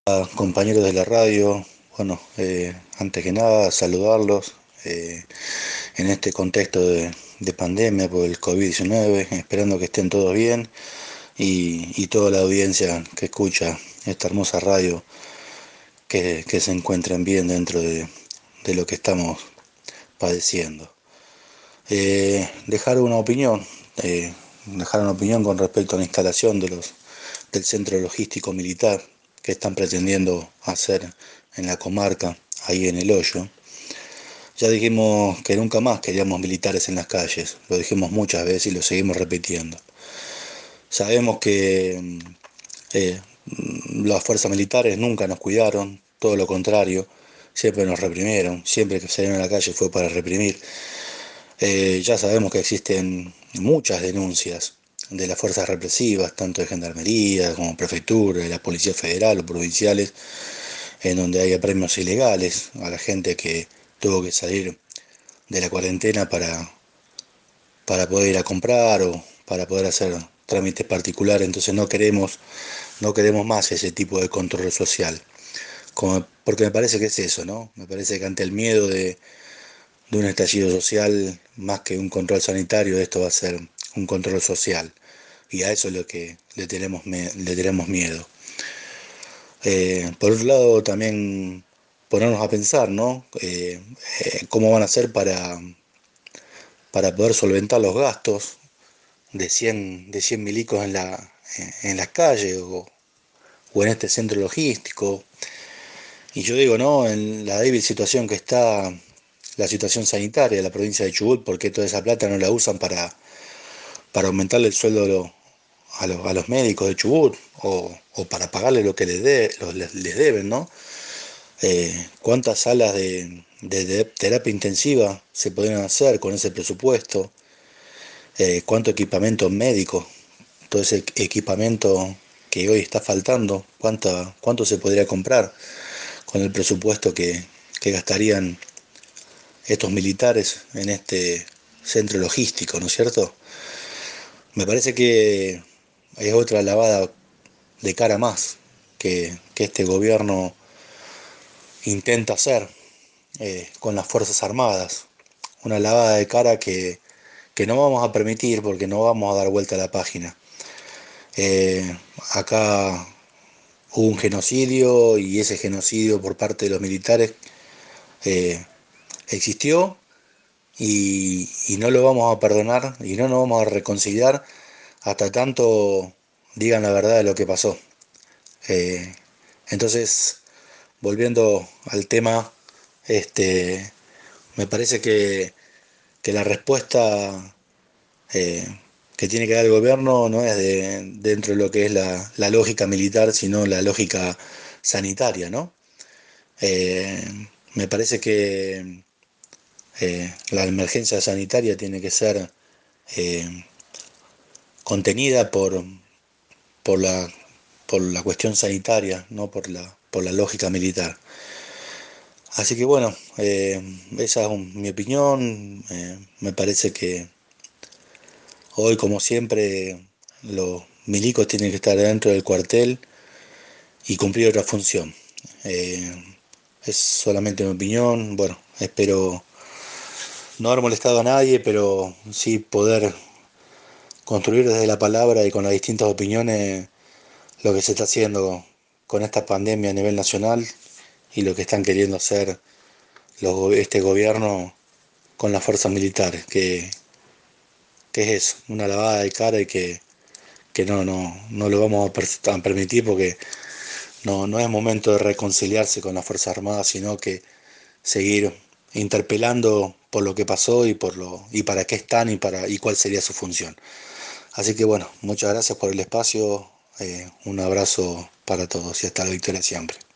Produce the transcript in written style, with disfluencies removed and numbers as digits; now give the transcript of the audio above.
Compañeros de la radio, bueno, antes que nada saludarlos en este contexto de pandemia por el COVID-19, esperando que estén todos bien y toda la audiencia que escucha esta hermosa radio que se encuentren bien dentro de lo que estamos padeciendo. Dejar una opinión, dejar una opinión con respecto a la instalación del centro logístico militar que están pretendiendo hacer en la comarca, ahí en El Hoyo. Ya dijimos que nunca más queríamos militares en las calles, lo dijimos muchas veces y lo seguimos repitiendo. Sabemos que las fuerzas militares nunca nos cuidaron, todo lo contrario, siempre nos reprimieron, siempre que salieron a la calle fue para reprimir. Ya sabemos que existen muchas denuncias de las fuerzas represivas, tanto de gendarmería como prefectura, de la policía federal o provinciales, en donde hay apremios ilegales a la gente que tuvo que salir de la cuarentena para poder ir a comprar o para poder hacer trámites particulares. Entonces no queremos más ese tipo de control social. Porque me parece que es eso, ¿no? Me parece que ante el miedo de un estallido social, más que un control sanitario, esto va a ser un control social. Y a eso es lo que le tenemos miedo. Por otro lado, también ponernos a pensar, ¿no? ¿Cómo van a hacer para poder solventar los gastos de 100 milicos en las calles o en este centro logístico? Y yo digo, ¿no? En la débil situación que está la situación sanitaria de la provincia de Chubut, ¿por qué toda esa plata no la usan para aumentarle el sueldo a los médicos de Chubut o para pagarle lo que les deben, ¿no? ¿Cuántas salas de terapia intensiva se podrían hacer con ese presupuesto? ¿Cuánto equipamiento médico? Todo ese equipamiento que hoy está faltando, ¿cuánto se podría comprar con el presupuesto que gastarían estos militares en este centro logístico, ¿no es cierto? Me parece que es otra lavada de cara más que este gobierno intenta hacer con las Fuerzas Armadas. Una lavada de cara que no vamos a permitir porque no vamos a dar vuelta a la página. Eh, Acá hubo un genocidio y ese genocidio por parte de los militares eh, existió y no lo vamos a perdonar y no nos vamos a reconciliar hasta tanto digan la verdad de lo que pasó. Eh, entonces, volviendo al tema, este, me parece que la respuesta eh, que tiene que dar el gobierno no es dentro de lo que es la lógica militar, sino la lógica sanitaria, ¿no? Eh, Me parece que la emergencia sanitaria tiene que ser eh, contenida por la, por la cuestión sanitaria, no por la lógica militar. Así que bueno, esa es mi opinión. Me parece que hoy, como siempre, los milicos tienen que estar dentro del cuartel y cumplir otra función. Eh, es solamente mi opinión. Bueno, espero no haber molestado a nadie, pero sí poder construir desde la palabra y con las distintas opiniones lo que se está haciendo con esta pandemia a nivel nacional y lo que están queriendo hacer este gobierno con las fuerzas militares, que es eso, una lavada de cara y que no lo vamos a permitir porque no es momento de reconciliarse con las Fuerzas Armadas, sino que seguir interpelando por lo que pasó y para qué están y cuál sería su función. Así que bueno, muchas gracias por el espacio, un abrazo para todos y hasta la victoria siempre.